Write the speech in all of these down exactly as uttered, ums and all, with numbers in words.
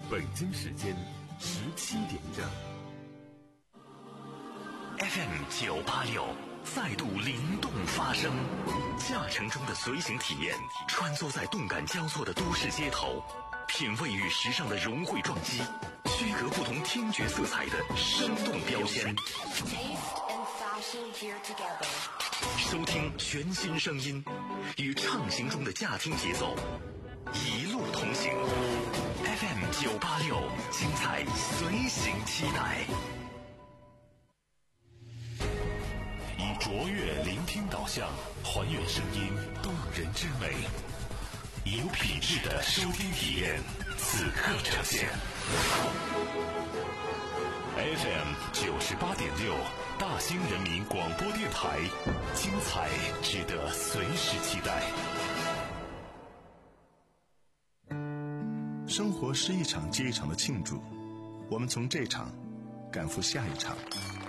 北京时间十七点整。 F M 九八六再度灵动发声，驾乘中的随行体验，穿梭在动感交错的都市街头，品味与时尚的融汇撞击，区隔不同听觉色彩的生动标签。收听全新声音，与畅行中的驾听节奏，一路同行。F M 九八六，精彩随行期待。以卓越聆听导向，还原声音动人之美，有品质的收听体验，此刻呈现。F M 九十八点六，大兴人民广播电台，精彩值得随时期待。 生活是一场接一场的庆祝，我们从这场赶赴下一场。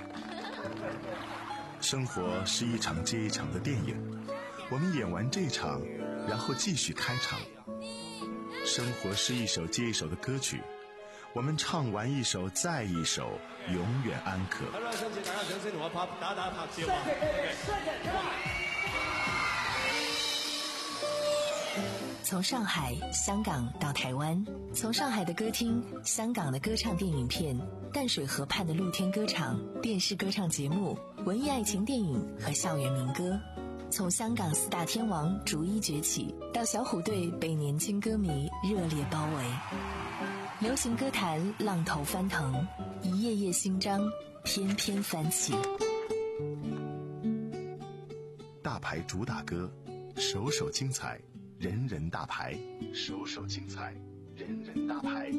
生活是一场接一场的电影，我们演完这场，然后继续开场。生活是一首接一首的歌曲，我们唱完一首再一首，永远安可。 从上海、香港到台湾，从上海的歌厅、香港的歌唱电影片、淡水河畔的露天歌场、电视歌唱节目、文艺爱情电影和校园民歌，从香港四大天王逐一崛起，到小虎队被年轻歌迷热烈包围。流行歌坛浪头翻腾，一页页新章翩翩翻起。 大牌主打歌，首首精彩，人人大牌，首首精彩，人人大牌。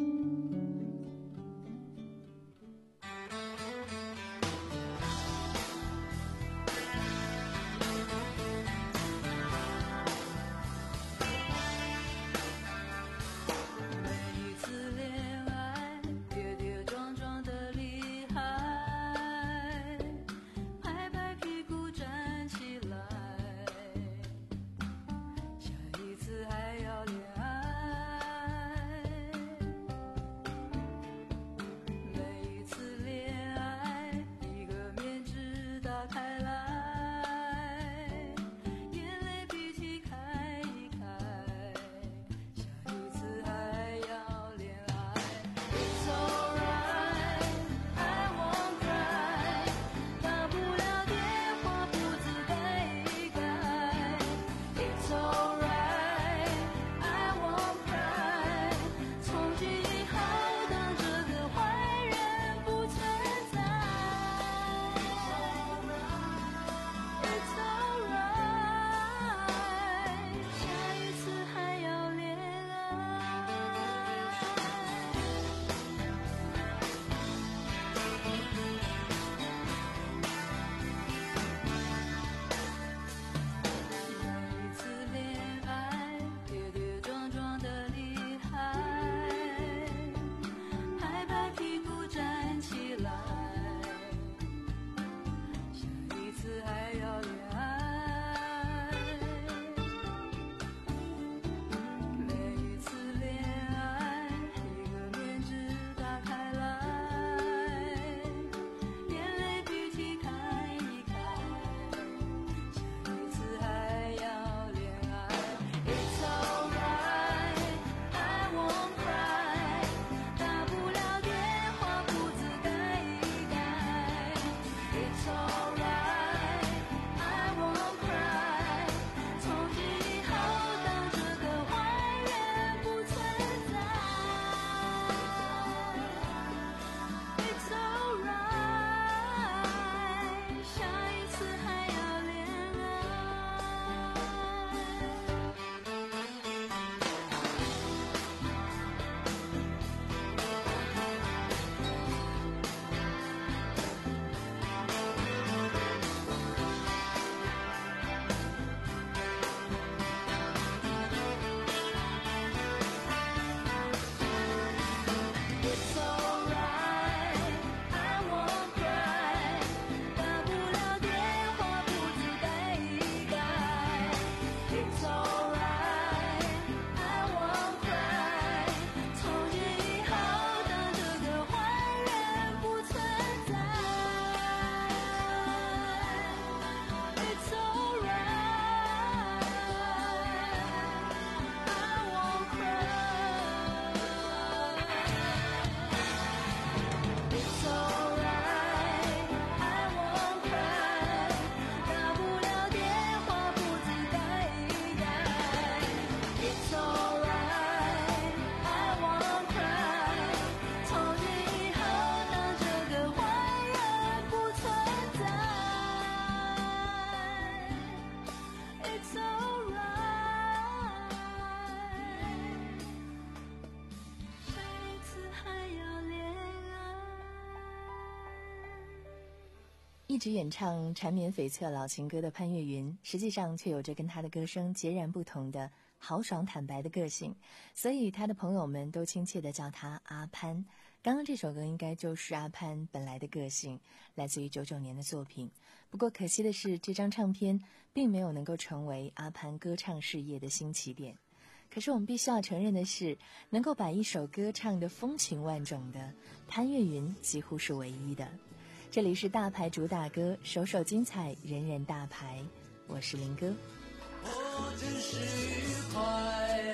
一直演唱缠绵悱恻老情歌的潘越云，实际上却有着跟他的歌声截然不同的豪爽坦白的个性，所以他的朋友们都亲切地叫他阿潘。刚刚这首歌应该就是阿潘本来的个性，来自于九九年的作品。不过可惜的是，这张唱片并没有能够成为阿潘歌唱事业的新起点。可是我们必须要承认的是，能够把一首歌唱得风情万种的潘越云几乎是唯一的。这里是大牌主打歌，首首精彩，人人大牌。我是林哥。 我真是愉快，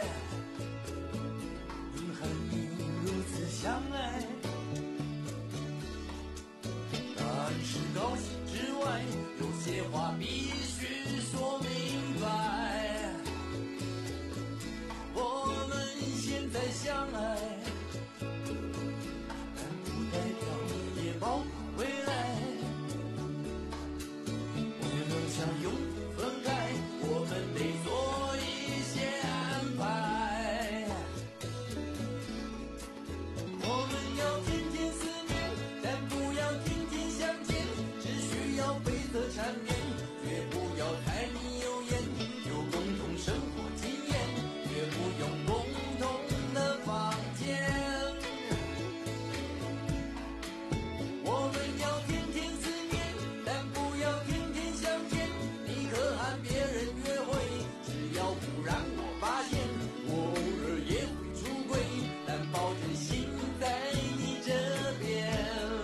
和你如此相爱，但是高兴之外，有些话必须说明白。我们现在相爱，但不代表也包括未来。不能相拥分开，我们得做一些安排。我们要天天思念，但不要天天相见，只需要悱恻缠绵，绝不要柴米油盐，有共同生活经验，绝不用共同的房间。我们要天天思念，但不要天天相见，你可和别人约会，只要不让我发现，我偶尔也会出轨，但保证心在你这边。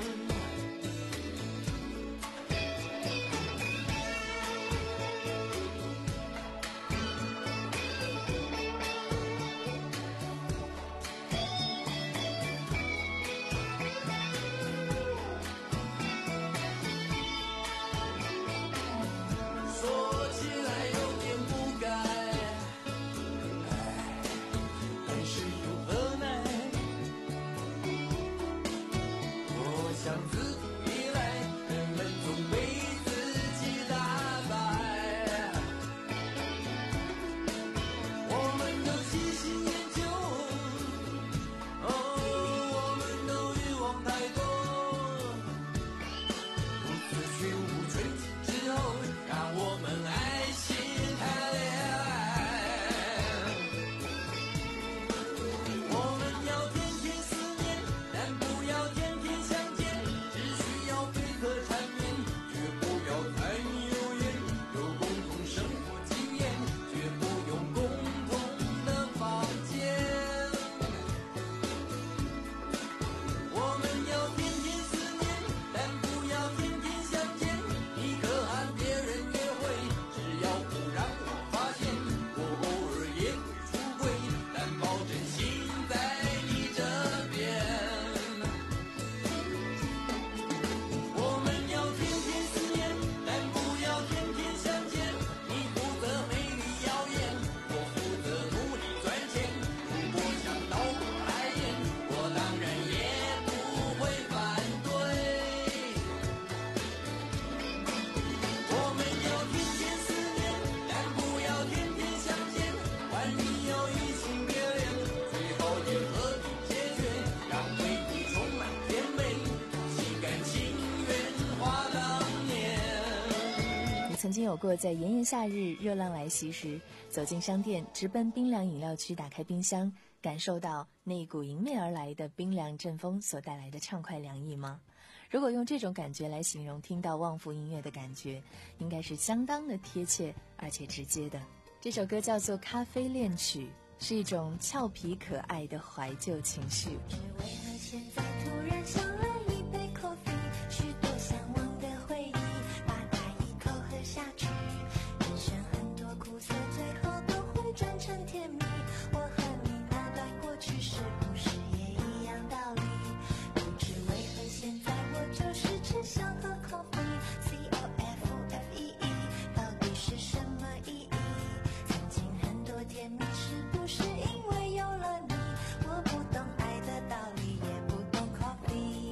说起来有点不该，哎，但是又何奈？我想自古以来，人们总被自己打败。我们都细心研究，哦，我们都欲望太多。如此虚无纯净之后，让我们爱情谈恋爱。我们要天天思念，但不要天天相见，只需要悱恻缠绵，绝不要柴米油盐，有共同生活经验，绝不用共同的房间。我们要天天思念，但不要天天相见，你可和别人约会，只要不让我发现，我偶尔也会出轨，但保证心在你这边。我们要天天思念，但不要天天相见，你负责美丽耀眼，我负责努力赚钱。如果想倒果来言，我当然也不会反对。我们要天天思念，但不要天天相见，万一要移情别恋，最好也和平解决，让回忆充满甜美，心甘情愿花当年。 你曾经有过在炎炎夏日热浪来袭时，走进商店，直奔冰凉饮料区，打开冰箱，感受到那一股迎面而来的冰凉阵风所带来的畅快凉意吗？如果用这种感觉来形容听到旺福音乐的感觉，应该是相当的贴切而且直接的。这首歌叫做《咖啡恋曲》，是一种俏皮可爱的怀旧情绪。 只为何现在突然想来一杯 coffee， 许多向往的回忆，把它一口喝下去。人生很多苦涩，最后都会转成甜蜜。我和你那段过去，是不是也一样道理？不知为何现在我就是只想喝 coffee，C O F F E E， 到底是什么意义？曾经很多甜蜜，是不是因为有了你？我不懂爱的道理，也不懂 coffee。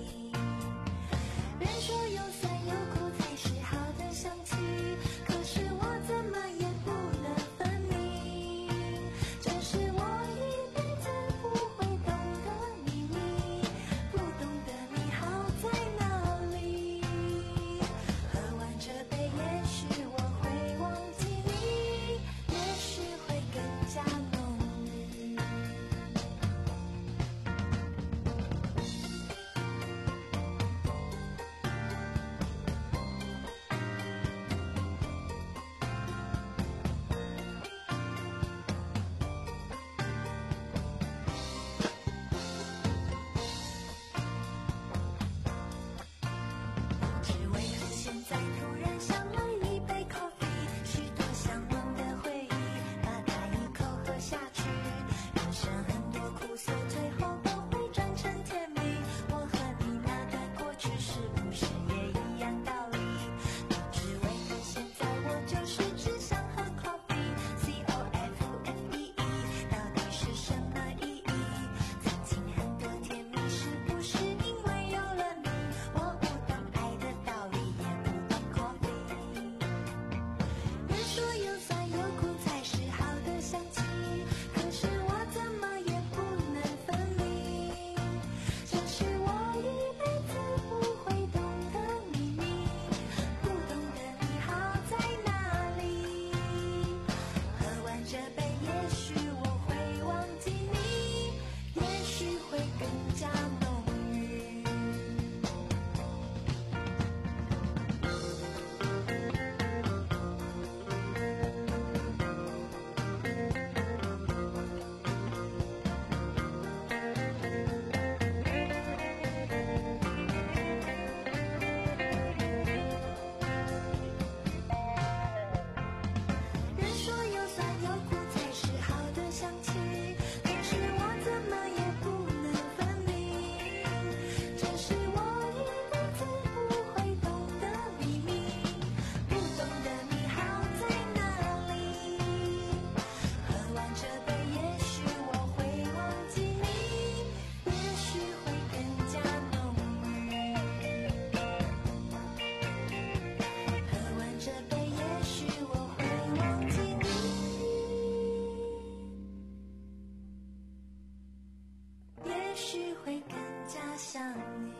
也许会更加想你。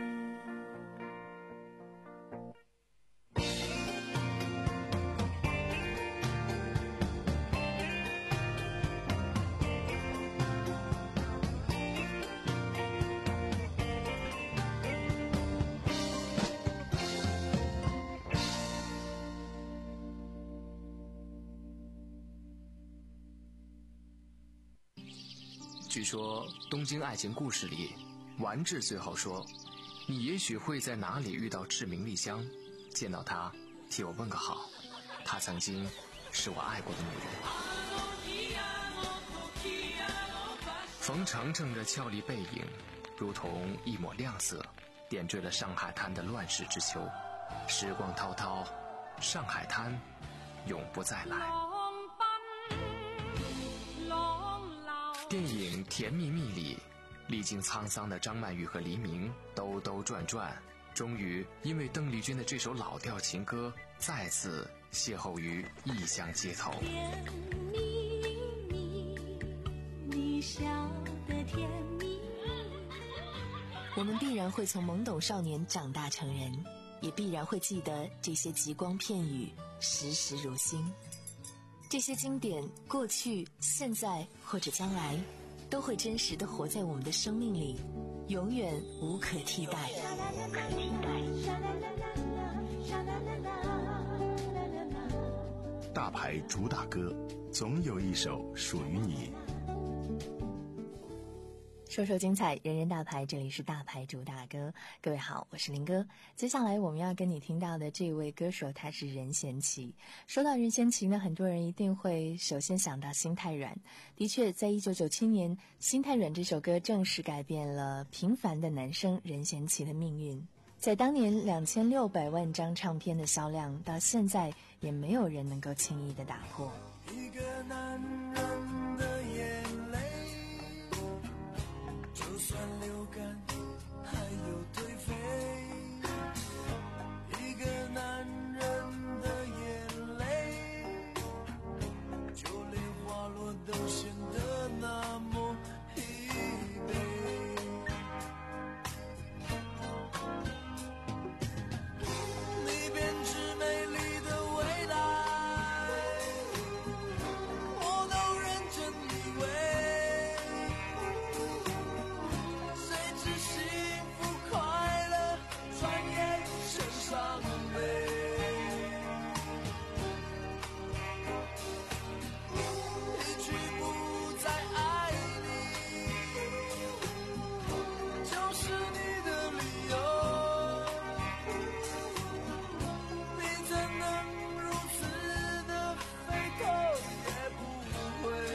据说《东京爱情故事》里，丸治最后说：“你也许会在哪里遇到赤名莉香，见到她，替我问个好。她曾经是我爱过的女人。”冯程程的俏丽背影，如同一抹亮色，点缀了上海滩的乱世之秋。时光滔滔，上海滩永不再来。电影《甜蜜蜜》里，历经沧桑的张曼玉和黎明兜兜转转，终于因为邓丽君的这首老调情歌，再次邂逅于异乡街头。 甜蜜蜜，你笑得甜蜜。 我们必然会从懵懂少年长大成人，也必然会记得这些极光片语，时时如新。这些经典，过去、现在或者将来，都会真实地活在我们的生命里，永远无可替代。 大牌主打歌，总有一首属于你。 说说精彩，人人大牌，这里是大牌主打歌。各位好，我是林哥。接下来我们要跟你听到的这位歌手，他是任贤齐。说到任贤齐呢，很多人一定会首先想到心太软。的确，在一九九七年，心太软这首歌正式改变了平凡的男生任贤齐的命运。在当年两千六百万张唱片的销量，到现在也没有人能够轻易的打破。 一个男人的眼泪，就算流干还有颓废，一个男人的眼泪，就连花落都显得那么疲惫。你编织美丽的未来，我都认真以为，谁知幸福快乐转眼成伤悲。一句不再爱你，就是你的理由。你怎能如此的回头也不回？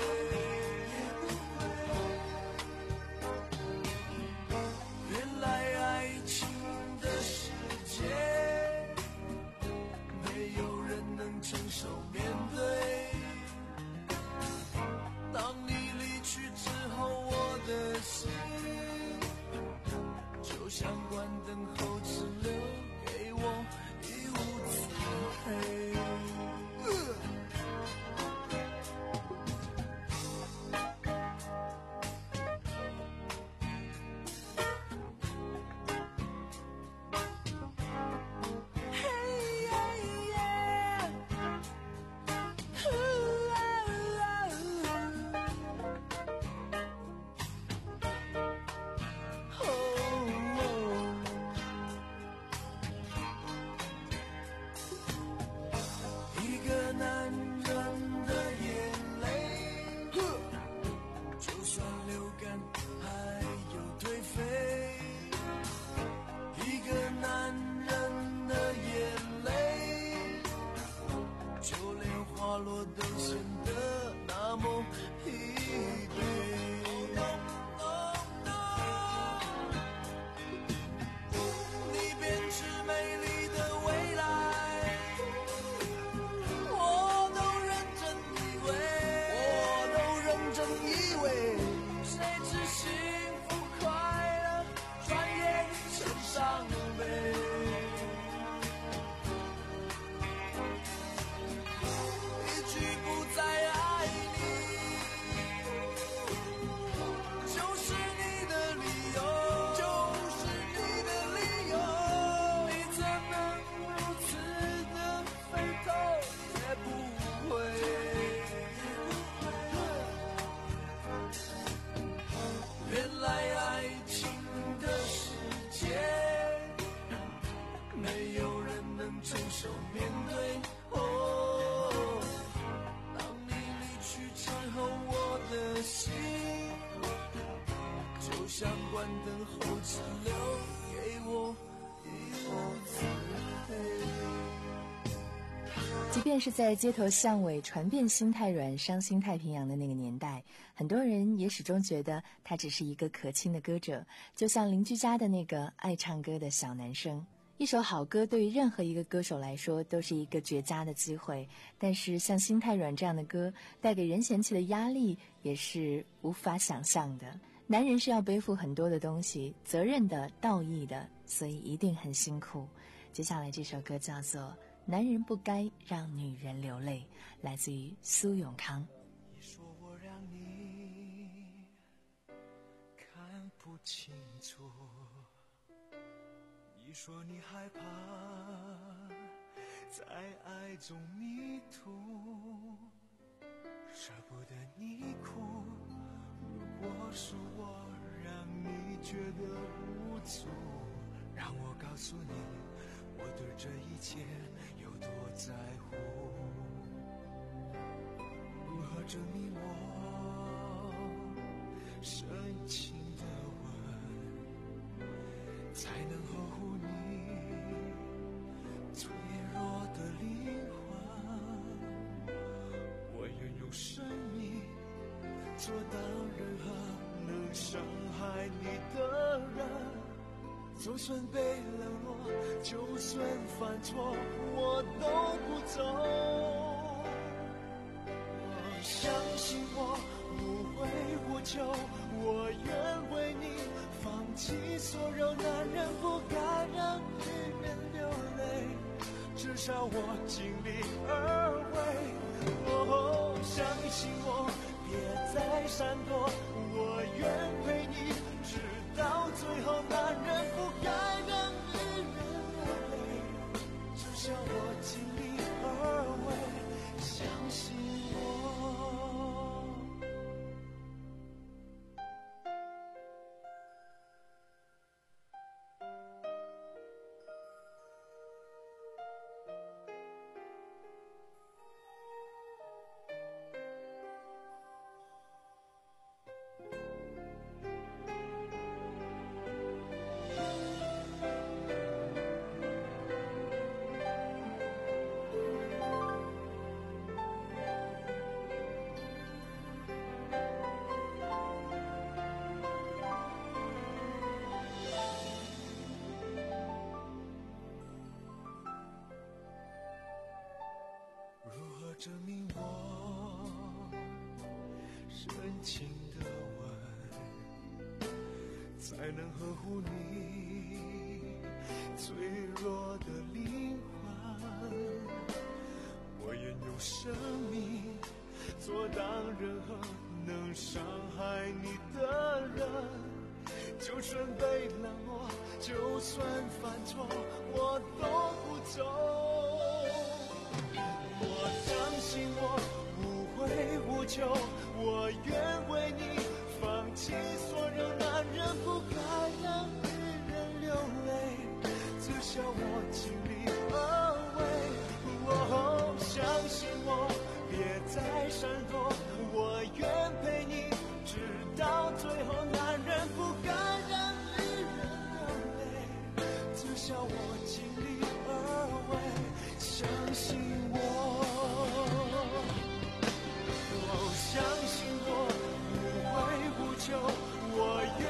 原来爱情的世界，没有人能承受面对。当你离去之后，我的心就像关灯后只留给我一屋子黑。 关灯后只留给我一屋子黑。 即便是在街头巷尾传遍心太软伤心太平洋的那个年代，很多人也始终觉得他只是一个可亲的歌者，就像邻居家的那个爱唱歌的小男生。一首好歌对于任何一个歌手来说都是一个绝佳的机会，但是像心太软这样的歌带给人嫌弃的压力也是无法想象的。男人是要背负很多的东西，责任的、道义的，所以一定很辛苦。接下来这首歌叫做男人不该让女人流泪，来自于苏永康。 你说我让你看不清楚，你说你害怕在爱中迷途，舍不得你哭，如果是我让你觉得无助，让我告诉你我对这一切有多在乎。如何证明我深情的吻才能呵护你脆弱的灵魂？我愿用生命做到任何能伤害你的人，就算被冷落，就算犯错，我都不走。相信我，无悔无求，我愿为你放弃所有。男人不该让女人流泪，至少我尽力而为。哦，相信我，别再闪躲，我愿陪你直到最后。男人不该让女人流泪，至少我尽力而为。相信我。证明我深情的吻才能呵护你脆弱的灵魂。我愿用生命阻挡任何能伤害你的人，就算被冷落，就算犯错，我都不走。我相信我无悔无求，我愿为你放弃所有。男人不该让女人流泪，至少我尽力而为。哦，相信我，别再闪躲，我愿陪你直到最后。男人不该让女人流泪，至少我尽力而为。相信我，哦，相信我，无悔无求，我愿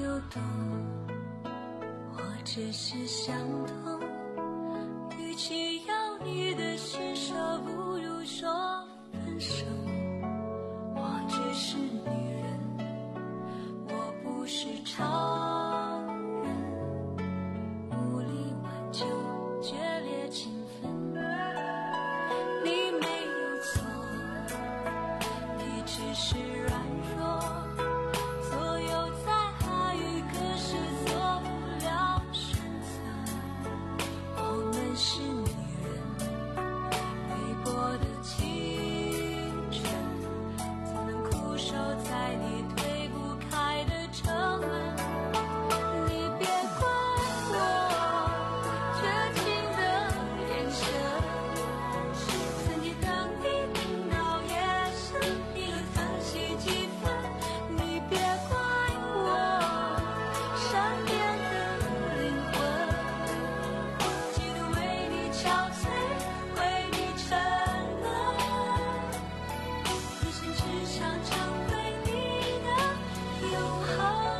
有懂，我只是想通。与其要你的施舍，不如说分手。我只是女人，我不是超人，无力挽救决裂情分。你没有错，你只是软弱，左右在海与歌是做不了选择。我们是女人，微薄的青春，怎能苦守在你推不开的城门？你别怪我绝情的眼神，曾经等你等到夜深，你又曾惜几分？你别怪我善变的灵魂，几度为你憔悴，为你沉沦，一生只想成为你的永恒。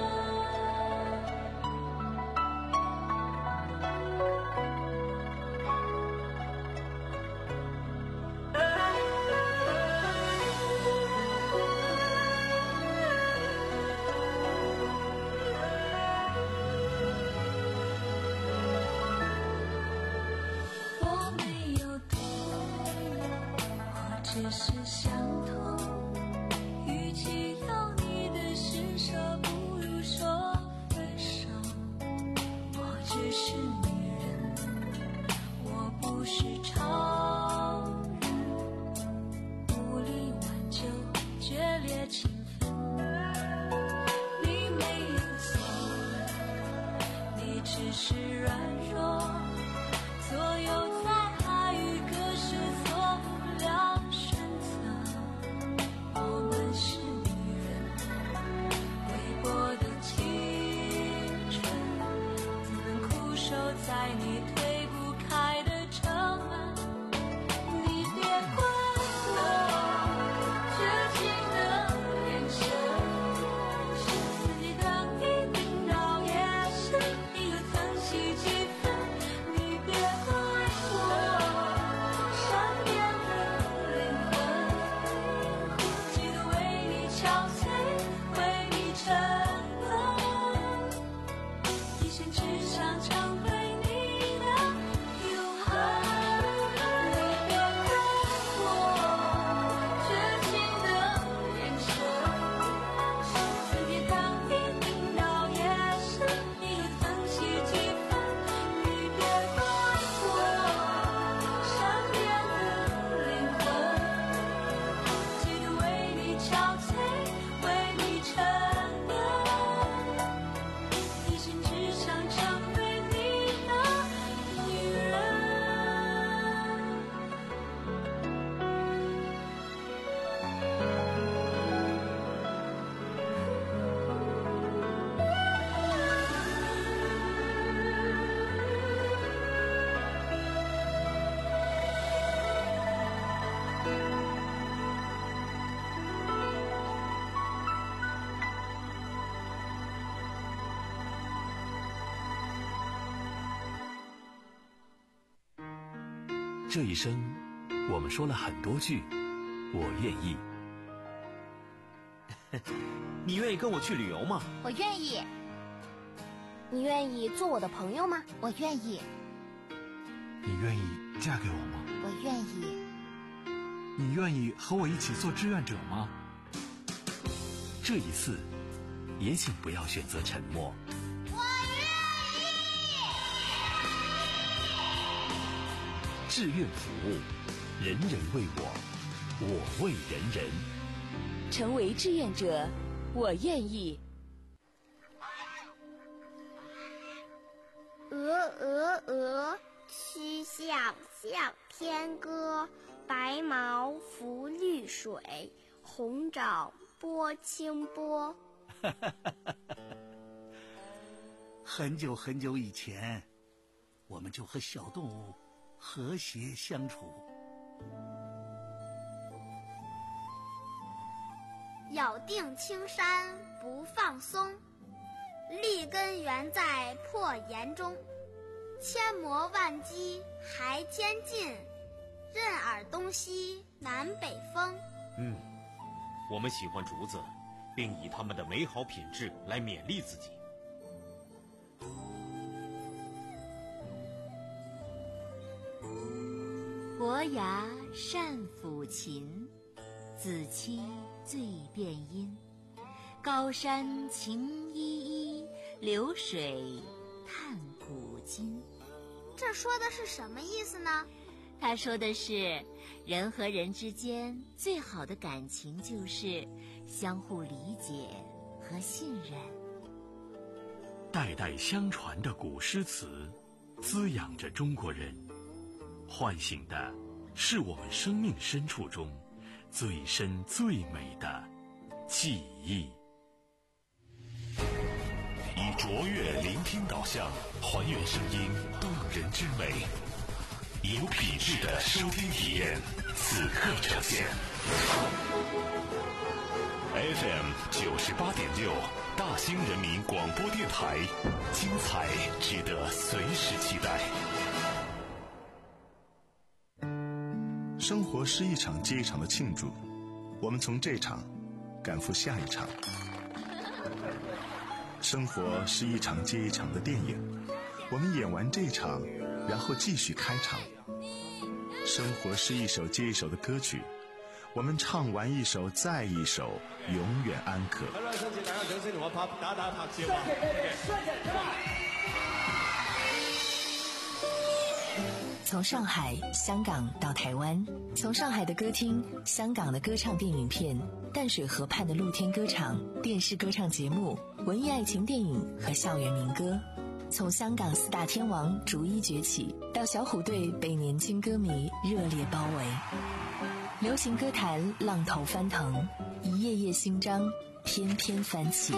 我没有懂，我只是想通。与其要你的施舍，不如说分手。我只是女人，我不是超人，无力挽救决裂情分。你没有错，你只是软弱，左右在海与歌是做不了选择。我们是女人，微薄的青春，怎能苦守在你推不开的城门？你别怪我绝情的眼神，自己等你等到夜深，你又曾惜几分？你别怪我善变的灵魂，几度为你憔悴，为你沉沦，一生只想成为你的永恒。你别怪我绝情的眼神，自己等你等到夜深，你又曾惜几分？你别怪我善变的灵魂，几度为你憔悴，为你沉沦，一生只想成为你的女人。 这一生，我们说了很多句“我愿意”。 你愿意跟我去旅游吗？ 我愿意。你愿意做我的朋友吗？我愿意。 你愿意嫁给我吗？ 我愿意。 你愿意和我一起做志愿者吗？ 这一次，也请不要选择沉默。志愿服务，人人为我，我为人人。 成为志愿者，我愿意。 鹅鹅鹅，曲项向天歌。白毛浮绿水，红掌拨清波。 很久很久以前，我们就和小动物和谐相处。 咬定青山不放松， 立根原在破岩中，千磨万击还坚劲，任尔东西南北风。 嗯，我们喜欢竹子，并以它们的美好品质来勉励自己。 伯牙善抚琴，子期最辨音。高山晴依依，流水叹古今。 这说的是什么意思呢？ 他说的是，人和人之间最好的感情就是相互理解和信任。 代代相传的古诗词，滋养着中国人，唤醒的是我们生命深处中最深最美的记忆。以卓越聆听导向，还原声音动人之美，有品质的收听体验，此刻呈现。F M 九十八点六，大兴人民广播电台，精彩值得随时期待。 生活是一场接一场的庆祝，我们从这场赶赴下一场。生活是一场接一场的电影，我们演完这场，然后继续开场。生活是一首接一首的歌曲，我们唱完一首再一首，永远安可。 从上海、香港到台湾，从上海的歌厅、香港的歌唱电影片、淡水河畔的露天歌场、电视歌唱节目、文艺爱情电影和校园民歌，从香港四大天王逐一崛起，到小虎队被年轻歌迷热烈包围，流行歌坛浪头翻腾，一页页新章翩翩翻起。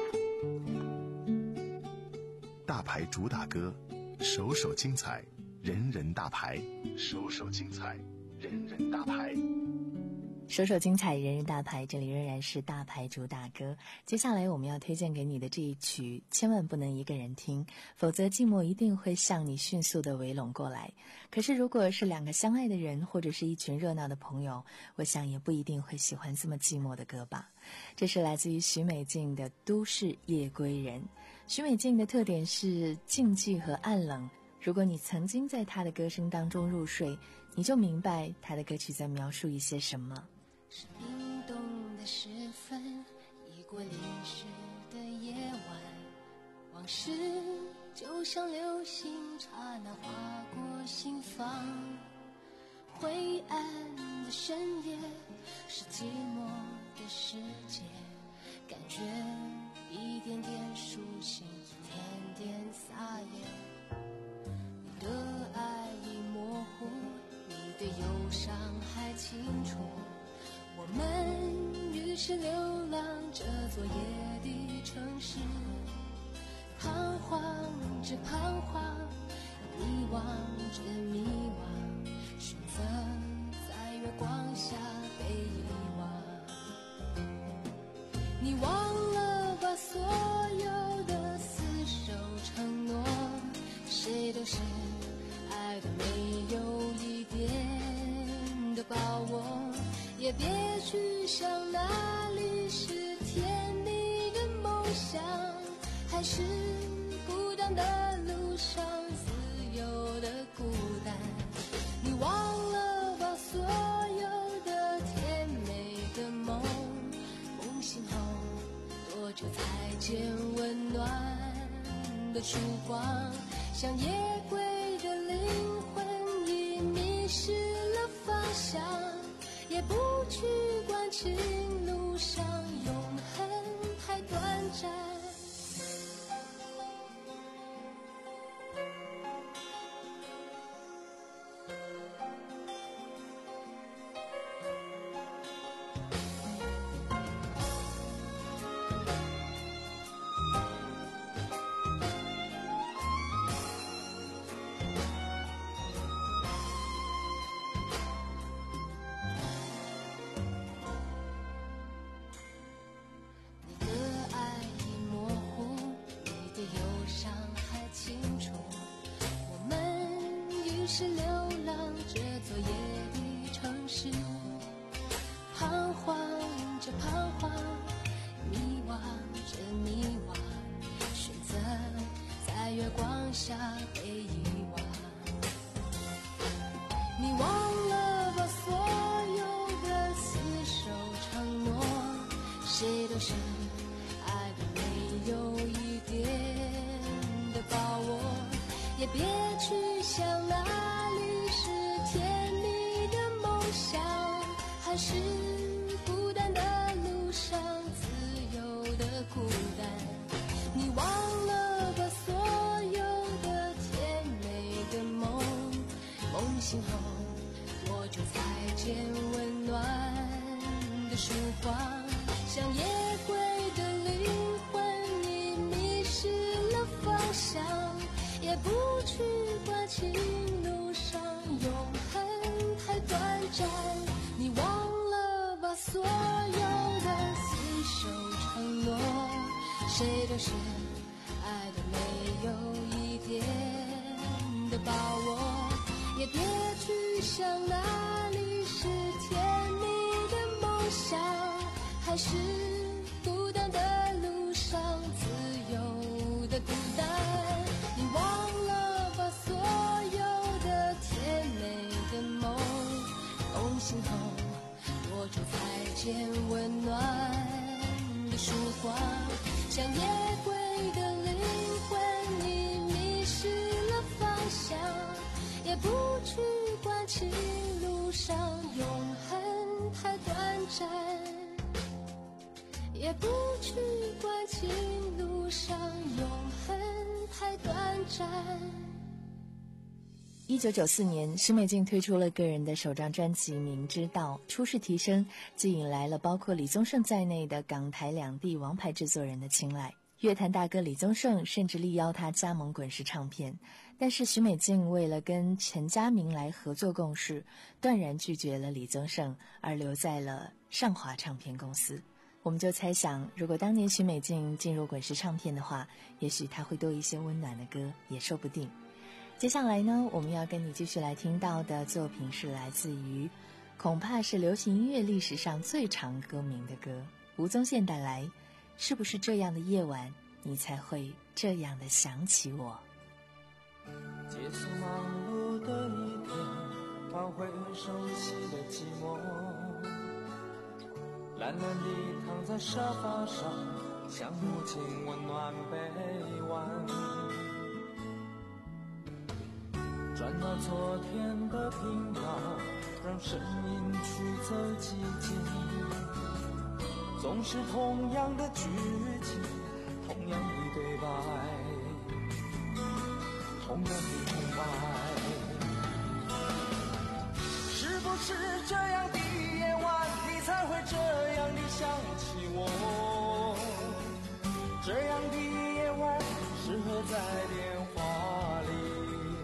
大牌主打歌，首首精彩，人人大牌，首首精彩，人人大牌。 首首精彩，人人大牌，这里仍然是大牌主打歌。接下来我们要推荐给你的这一曲，千万不能一个人听，否则寂寞一定会向你迅速地围拢过来。可是如果是两个相爱的人，或者是一群热闹的朋友，我想也不一定会喜欢这么寂寞的歌吧。这是来自于许美静的《都市夜归人》。许美静的特点是静寂和暗冷，如果你曾经在她的歌声当中入睡，你就明白她的歌曲在描述一些什么。 是冰冻的时分，已过淋湿的夜晚，往事就像流星，刹那划过心房。灰暗的深夜，是寂寞的世界，感觉一点点苏醒，一点点撒野。你的爱已模糊，你的忧伤还清楚，我们于是流浪这座夜的城市，彷徨着彷徨，迷惘着迷惘，选择在月光下被遗忘。你忘了把所有的厮守承诺，谁都是爱的没有一点的把握，也别去想哪里是甜蜜的梦想，还是孤单的路上自由的孤单。你忘了把所有的甜美的梦，梦醒后多久才见温暖的曙光，像夜归的灵魂已迷失了方向，也不去管情路上永恒太短暂。 是流浪这座夜的城市，彷徨着彷徨，迷惘着迷惘，选择在月光下被遗忘。你忘了吧所有的厮守承诺，谁都是爱的没有一点的把握，也别去想哪里是甜蜜的梦想，还是孤单的路上自由的孤单。你忘了吧所有的甜美的梦，梦醒后我就再见温暖的曙光。像夜归的灵魂，你迷失了方向，也不去关心路上永恒太短暂。你忘了吧所有的厮守承诺，谁都是爱的没有一点的把握，也别去想哪里是甜蜜的梦想，还是孤单的路上自由的孤单。你忘了吧所有的甜美的梦，梦醒后我就再见温暖的曙光。像夜归的灵魂，你迷失了方向，也不去关心路上永恒太短暂，也不去关心路上永恒太短暂。 一九九四年，许美静推出了个人的首张专辑《明知道》，初试提升，既引来了包括李宗盛在内的港台两地王牌制作人的青睐。乐坛大哥李宗盛甚至力邀他加盟滚石唱片，但是许美静为了跟陈家明来合作共事，断然拒绝了李宗盛，而留在了上华唱片公司。我们就猜想，如果当年许美静进入滚石唱片的话，也许她会多一些温暖的歌，也说不定。接下来呢，我们要跟你继续来听到的作品是来自于恐怕是流行音乐历史上最长歌名的歌，吴宗宪带来是不是这样的夜晚你才会这样的想起我。 结束忙碌的一天，换回熟悉的寂寞，懒懒地躺在沙发上，想母亲温暖臂弯，转到昨天的频道，让声音驱走寂静，总是同样的剧情，同样的对白，同样的空白。是不是这样的夜晚你才会这样的想起我？这样的夜晚适合在电话里，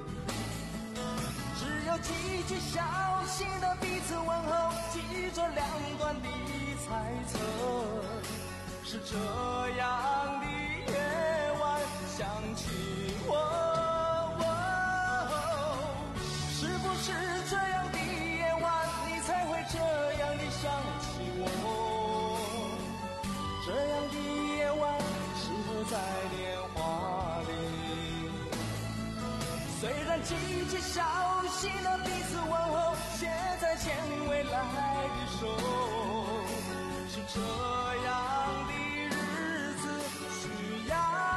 只有几句小心的彼此问候，记着两端的猜测。是这样的夜晚想起我，是不是这样的夜晚你才会这样的想起我？这样的夜晚适合在电话里，虽然几句小心的彼此问候，写在牵未来的手，是这样的日子需要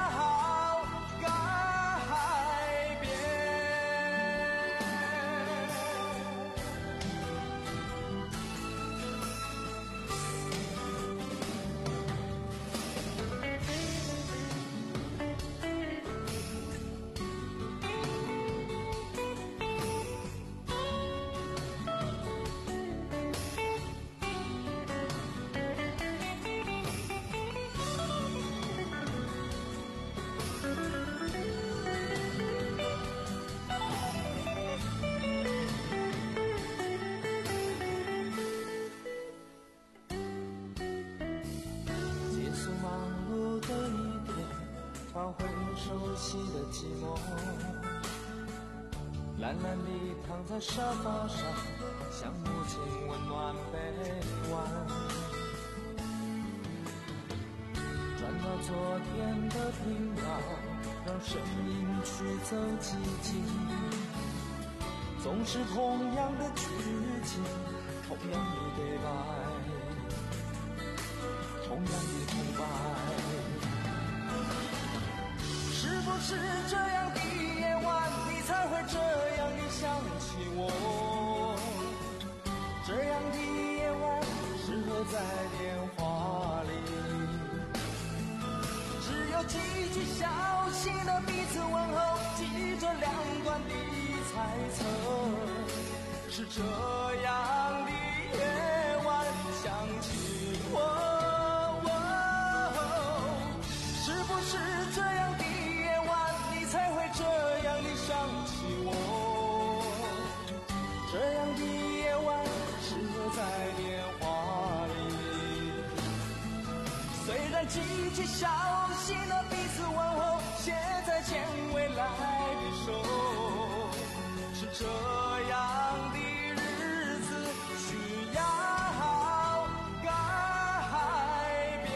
改变。熟悉的寂寞， 懒懒地躺在沙发上，像母亲温暖臂弯。转到昨天的频道，让声音驱走寂静。总是同样的剧情，同样的对白，同样的空白。是不是这样的夜晚，你才会这样的想起我？这样的夜晚适合在电话里，只有几句小心的彼此问候，记着两端的猜测。是这样的夜晚想起我，是不是这样的夜晚，你才会这样的想起我？这样的夜晚适合在电话里，虽然几句小心的彼此问候，写在牵未来的手，是这样的日子需要改变。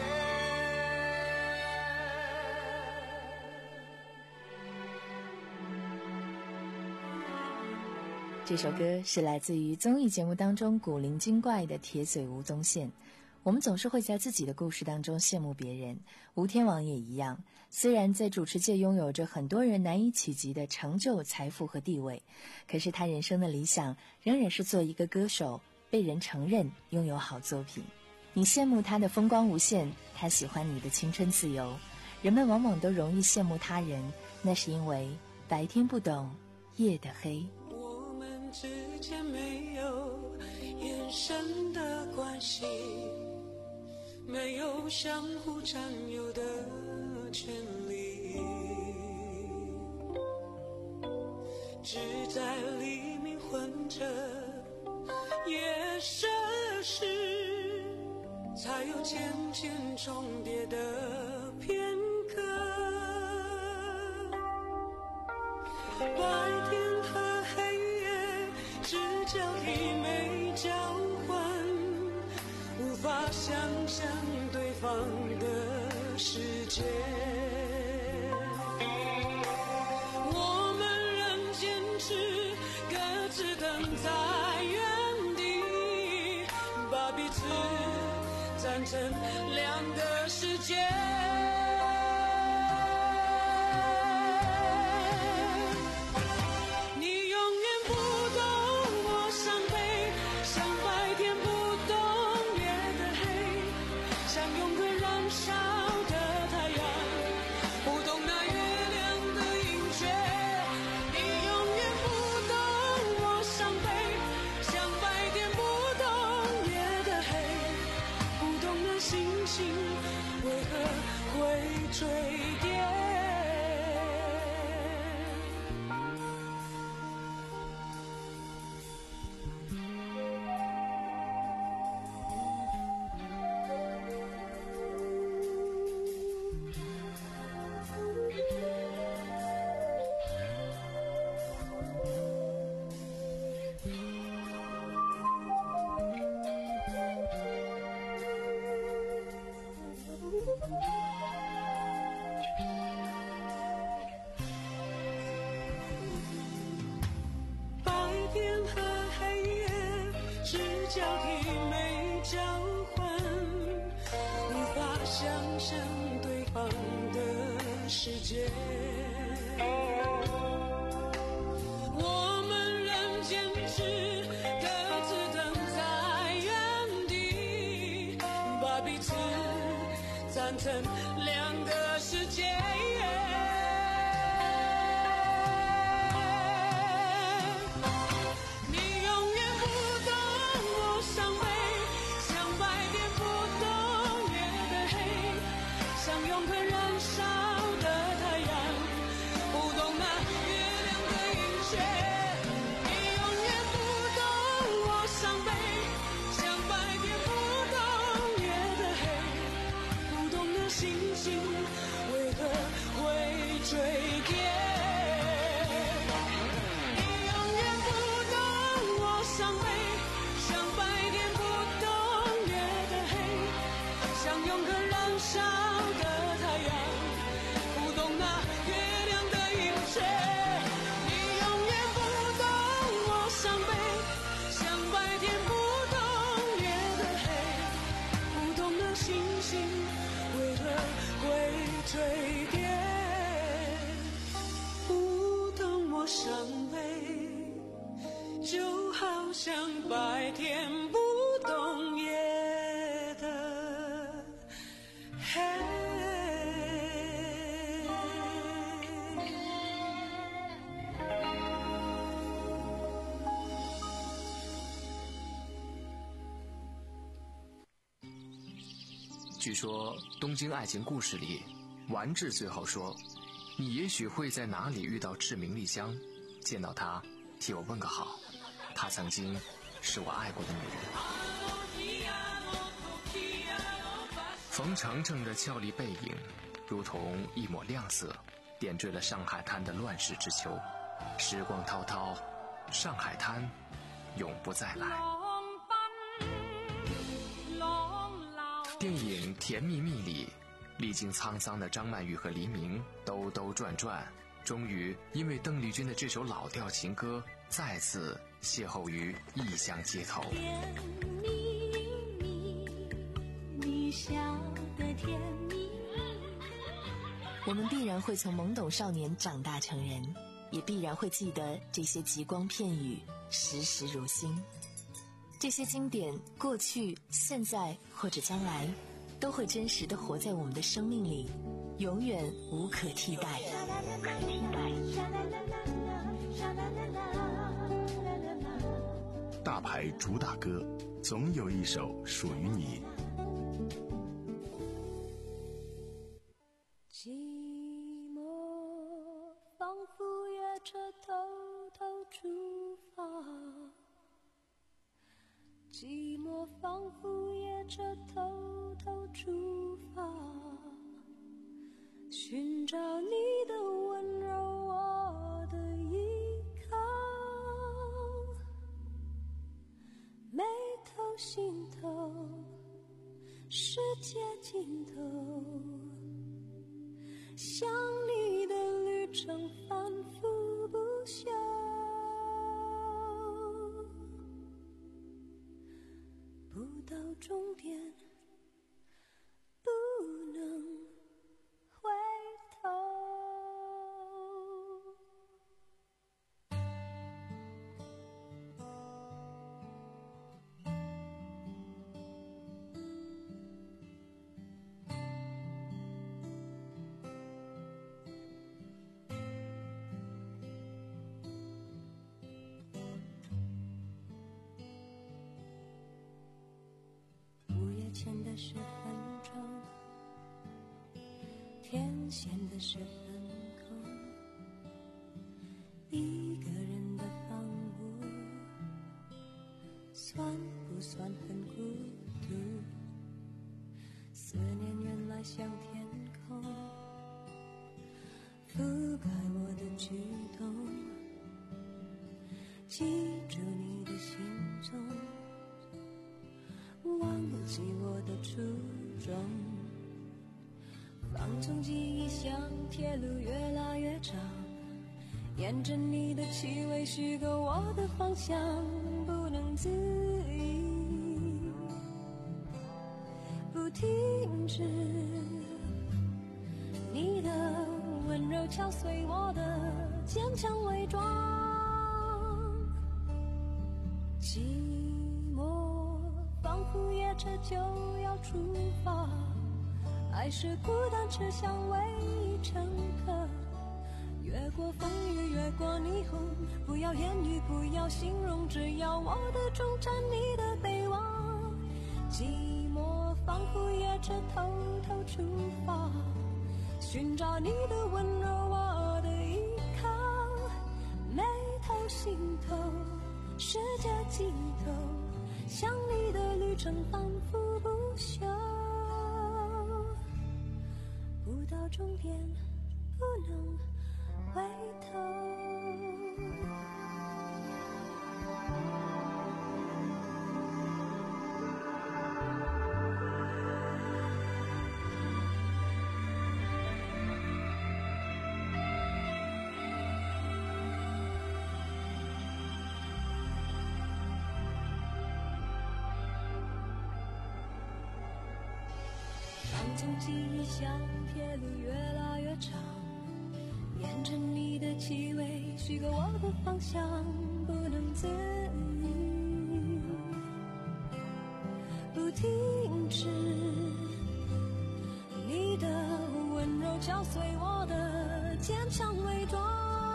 这首歌是来自于综艺节目当中古灵精怪的铁嘴吴宗宪。我们总是会在自己的故事当中羡慕别人，吴天王也一样。虽然在主持界拥有着很多人难以企及的成就、财富和地位，可是他人生的理想仍然是做一个歌手，被人承认，拥有好作品。你羡慕他的风光无限，他喜欢你的青春自由。人们往往都容易羡慕他人，那是因为白天不懂夜的黑。 我们之间没有眼神的关系，没有相互占有的权利，只在黎明混着夜深时，才有渐渐重叠的片刻。白天和黑夜只交替没交换，无法想象对方的世界。我们仍坚持各自等在原地，把彼此站成两个世界。交替没交换，无法想象对方的世界。我们仍坚持各自等在原地，把彼此站成两个世界。追跌，你永据说东京爱情故事里，丸治最后说，你也许会在哪里遇到赤名莉香，见到她替我问个好，她曾经是我爱过的女人。冯程程的俏丽背影如同一抹亮色，点缀了上海滩的乱世之秋。时光滔滔，上海滩永不再来。电影《甜蜜蜜》里，历经沧桑的张曼玉和黎明兜兜转转，终于因为邓丽君的这首老调情歌再次邂逅于异乡街头。 甜蜜蜜，你笑得甜蜜。 我们必然会从懵懂少年长大成人，也必然会记得这些极光片语，时时如新。这些经典，过去、现在或者将来，都会真实地活在我们的生命里，永远无可替代。 大牌主打歌，总有一首属于你。 寂寞仿佛夜车偷偷出发，寂寞仿佛夜车偷偷出发，寻找你的温柔，我的依靠，眉头心头，世界尽头，想你的旅程反复不休，不到终点不能回头。浅的十分钟，天显得十分空，一个人的房屋算不算很孤独？思念原来像天空，覆盖我的举动，记住你的行踪，忘记我的初衷，放纵记忆像铁路越拉越长，沿着你的气味虚构我的方向，不能自已，不停止，你的温柔敲碎我的坚强伪装，寂寞仿佛夜车就要出发，爱是孤单车厢唯一乘客，越过风雨越过霓虹，不要言语不要形容，只要我的忠诚你的备忘，寂寞仿佛夜车偷偷出发，寻找你的温柔我的依靠，眉头心头世界尽头，想你的旅程反复不休，不到终点不能回头。放纵记忆像铁路越拉越长，沿着你的气味虚构我的方向，不能自已，不停止，你的温柔敲碎我的坚强伪装，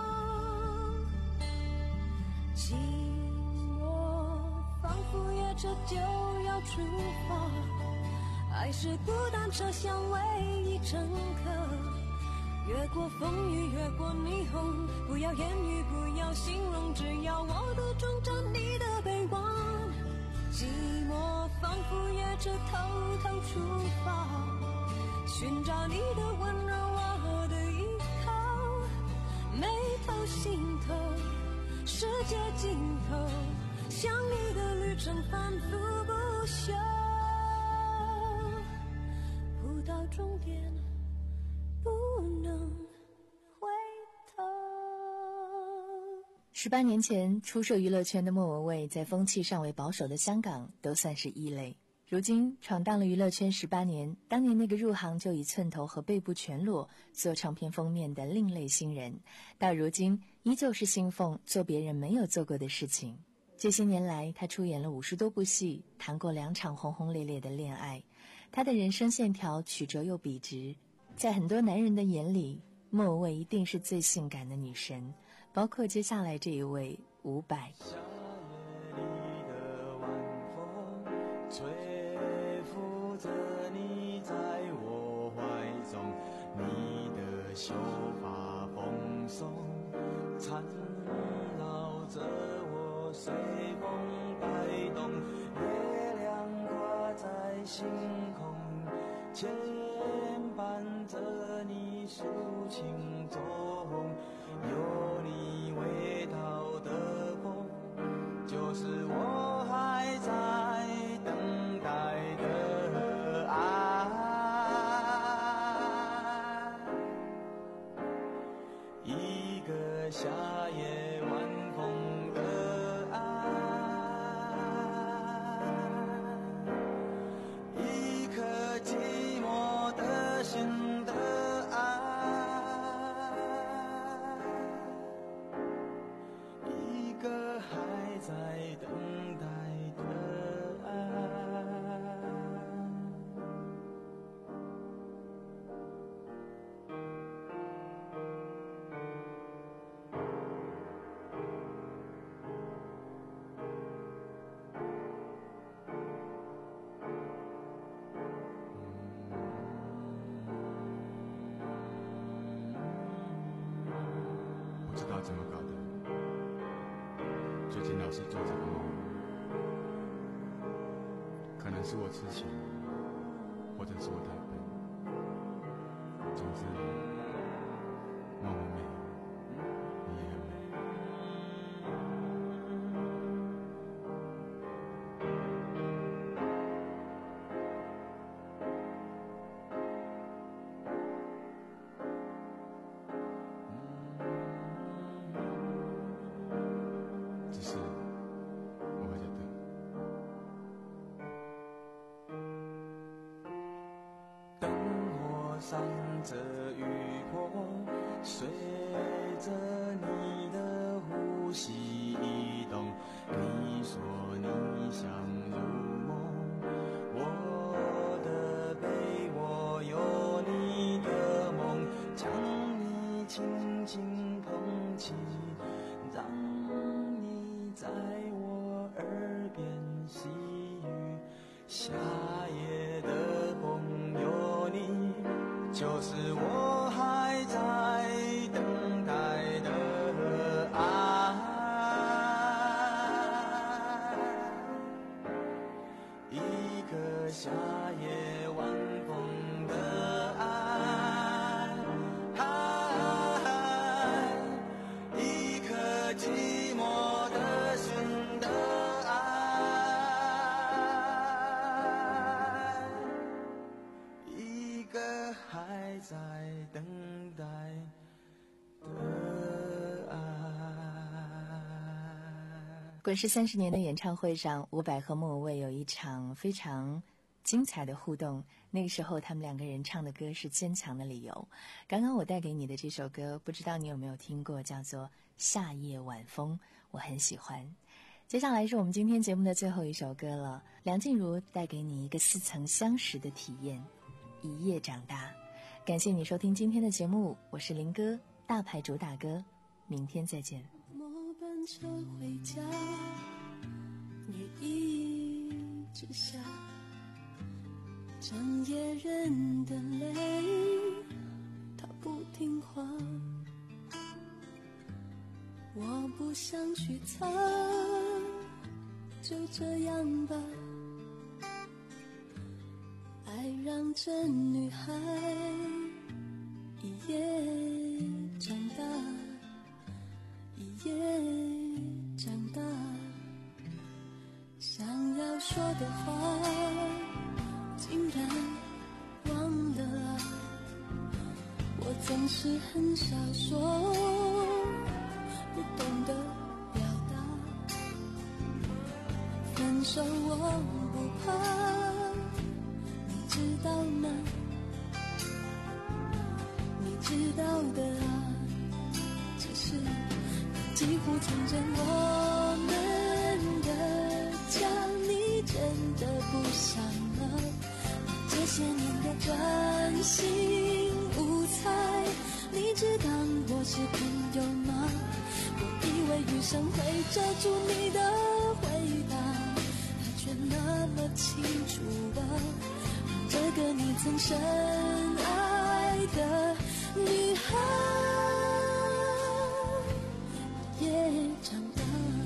寂寞仿佛夜车就要出发， 还是孤单车厢唯一乘客，越过风雨，越过霓虹，不要言语，不要形容，只要我的钟站，你的背光，寂寞仿佛也着偷偷出发，寻找你的温柔，我的依靠，眉头心头，世界尽头，想你的旅程反复不休，不到终点不能回头。 十八年前出售娱乐圈的莫文蔚，在风气尚未保守的香港都算是异类。如今闯荡了娱乐圈十八年，当年那个入行就以寸头和背部全裸做唱片封面的另类新人，到如今依旧是信奉做别人没有做过的事情。这些年来，他出演了五十多部戏，谈过两场轰轰烈烈的恋爱。他的人生线条曲折又笔直，在很多男人的眼里，莫文蔚一定是最性感的女神，包括接下来这一位伍佰。 吹拂着你在我怀中，你的秀发蓬松，缠绕着我随风摆动，月亮挂在星空，牵绊着你抒情中，有你味道的风，就是我还在等待的爱，一个夏夜晚风的爱，一颗寂寞的心的爱，一个还在等待的爱。 不知道怎么搞的，最近老是做这个梦，可能是我痴情，或者是我太笨，总之梦很美，你也很美。只是我还在等。 灯火闪着雨波，随着你的呼吸移动。你说你想入梦，我的被窝有你的梦，将你轻轻捧起，让你在我耳边细语。夏夜的风有你，就是我还在等待的爱，一个夏夜晚风的爱，一颗寂寞的心的爱，一个还在等待的爱。 滚石三十年的演唱会上，伍佰和莫文蔚有一场非常精彩的互动。那个时候他们两个人唱的歌是《坚强的理由》。刚刚我带给你的这首歌，不知道你有没有听过，叫做《夏夜晚风》，我很喜欢。接下来是我们今天节目的最后一首歌了，梁静茹带给你一个似曾相识的体验，一夜长大。感谢你收听今天的节目，我是林哥，大牌主打歌，明天再见。 末班车回家，雨一直下， 整夜人的泪，它不听话，我不想去擦，就这样吧。爱让这女孩一夜长大，一夜长大，想要说的话竟然忘了啊，我总是很少说，不懂得表达，分手我不怕，你知道吗？你知道的啊，只是你几乎承认我们的家，你真的不想了。这些年的专心无猜，你只当我是朋友吗？我以为余生会遮住你的回答，它却那么清楚啊，这个你曾深爱的女孩也长大。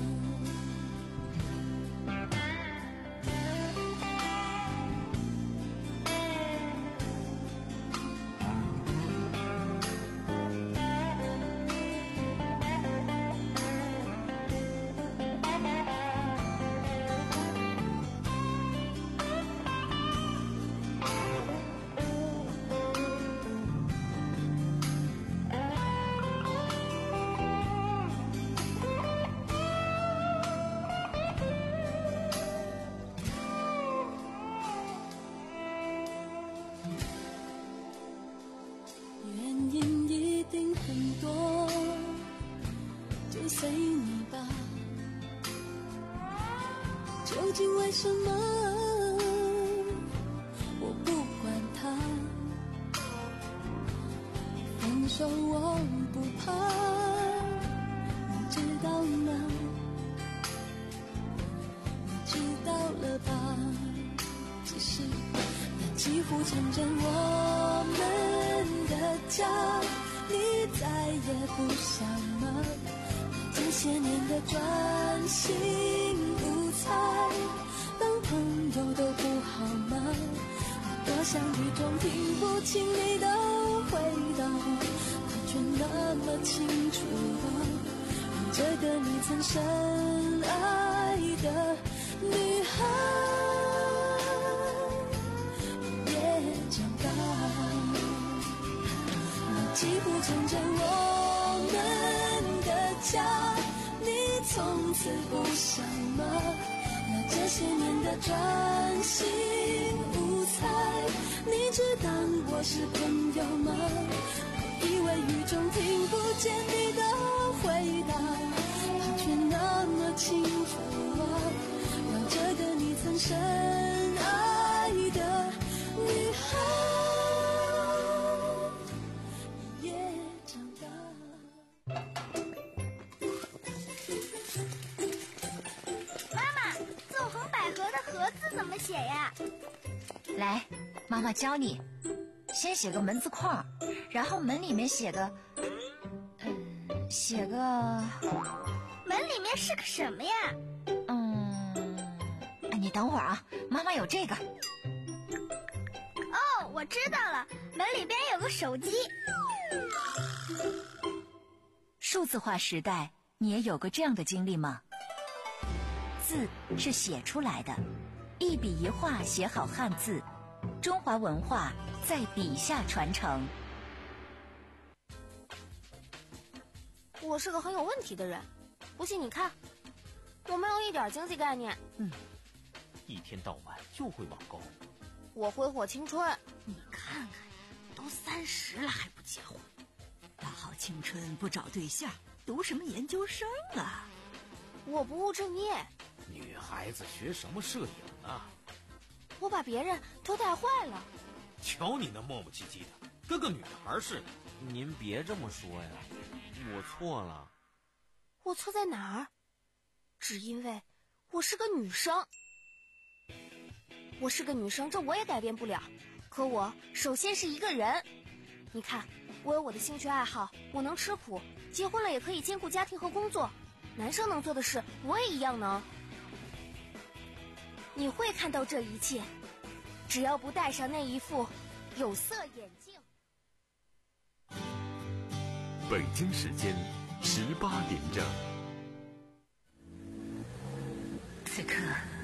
原因一定很多，就随你吧。究竟为什么？我不管它。分手我不怕，你知道吗？你知道了吧？只是那几乎成真我们的家，你再也不想吗？这些年的专心无猜，当朋友都不好吗？我多想雨中听不清你的回答，它却那么清楚啊，让这个你曾深爱的女孩也长大。你几乎成真我们的家，你从此不想吗？那这些年的专心无猜，你只当我是朋友吗？我以为雨中听不见你的回答，它却那么清楚啊，让这个你曾深爱的女孩也长大。 妈妈，纵横捭阖的阖字怎么写呀？ 来，妈妈教你，先写个门字框，然后门里面写个，嗯，写个， 门里面是个什么呀？ 嗯，哎，你等会儿啊，妈妈有这个。 哦，我知道了，门里边有个手机。 数字化时代，你也有过这样的经历吗？字是写出来的，一笔一画写好汉字，中华文化在笔下传承。 我是个很有问题的人，不信你看，我没有一点经济概念。 嗯，一天到晚就会网购。 我挥霍青春。 你看看，都三十了还不结婚，大好青春不找对象，读什么研究生啊？ 我不务正业。 女孩子学什么摄影啊？ 我把别人都带坏了。 瞧你那磨磨唧唧的，跟个女孩似的。 您别这么说呀，我错了。 我错在哪儿？只因为我是个女生。 我是个女生，这我也改变不了。可我首先是一个人。你看，我有我的兴趣爱好，我能吃苦，结婚了也可以兼顾家庭和工作。男生能做的事，我也一样能。你会看到这一切，只要不戴上那一副有色眼镜。 北京时间十八点整。 此刻